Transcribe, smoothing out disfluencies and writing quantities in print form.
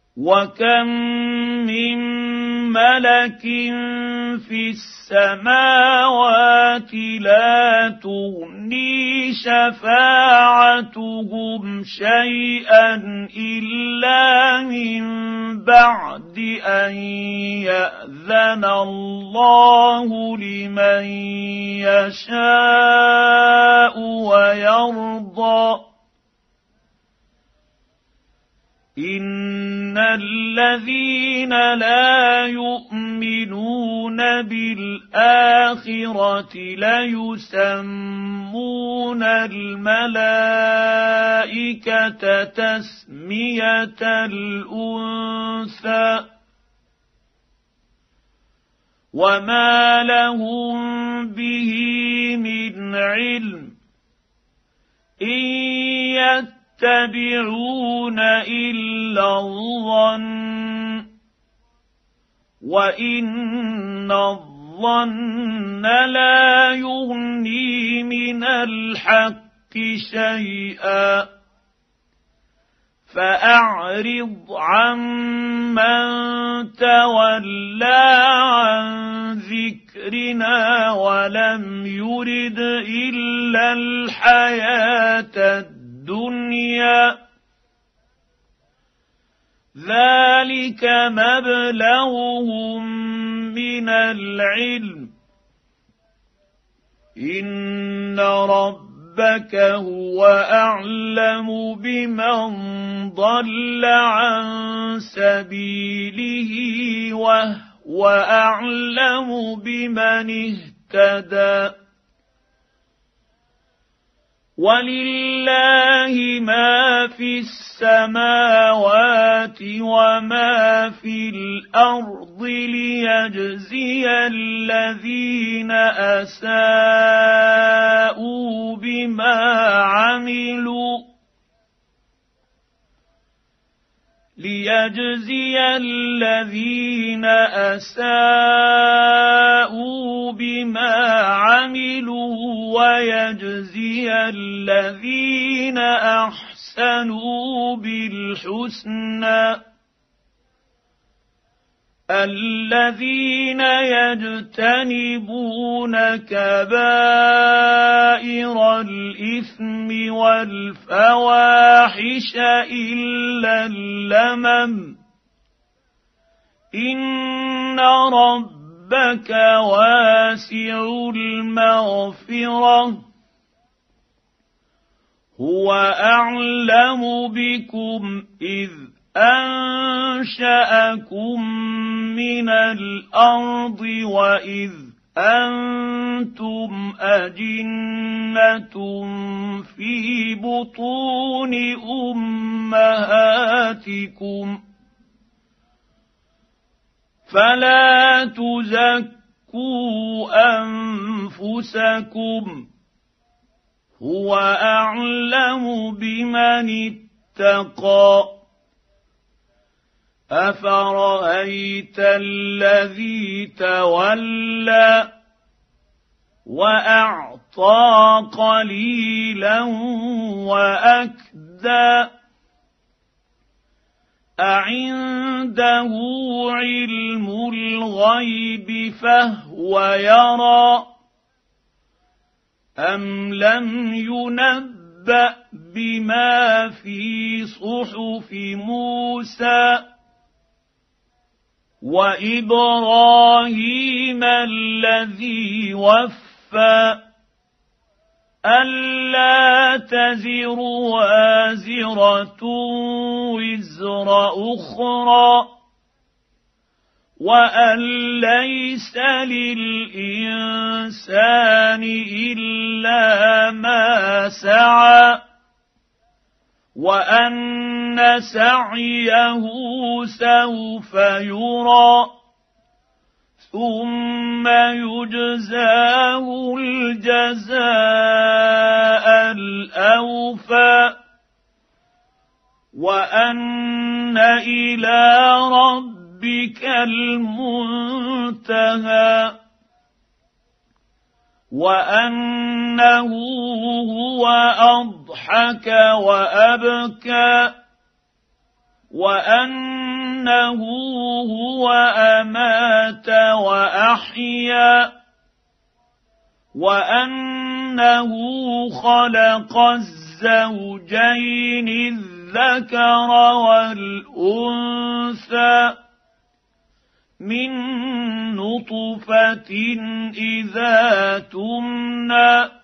وكم من ملك في السماوات لا تغني شفاعتهم شيئا إلا من بعد أن يأذن الله لمن يشاء ويرضى إن الذين لا يؤمنون بالآخرة ليسمون الملائكة تسمية الأنثى وما لهم به من علم إن يتبعون إلا الظن وإن الظن لا يغني من الحق شيئا فأعرض عمن تولى عن ذكرنا ولم يرد إلا الحياة الدنيا ذلك مبلغهم من العلم إن ربك هو أعلم بمن ضل عن سبيله وهو أعلم بمن اهتدى ولله ما في السماوات وما في الأرض ليجزي الذين أساءوا بما عملوا ويجزي الذين أحسنوا بالحسنى الذين يجتنبون كبائر الإثم والفواحش إلا اللمم إن ربك واسع المغفرة هو أعلم بكم إذ أنشأكم من الأرض وإذ أنتم أجنة في بطون أمهاتكم فلا تزكوا أنفسكم هو أعلم بمن اتقى أفرأيت الذي تولى وأعطى قليلا وأكدى أعنده علم الغيب فهو يرى أم لم ينبأ بما في صحف موسى وإبراهيم الذي وفى ألا تزر وازرة وزر أخرى وأن ليس للإنسان إلا ما سعى وأن سعيه سوف يرى ثم يجزاه الجزاء الأوفى وأن إلى ربك المنتهى وأنه هو أضحك وأبكى وأن وانه هو امات واحيا وانه خلق الزوجين الذكر والانثى من نطفه اذا تمنى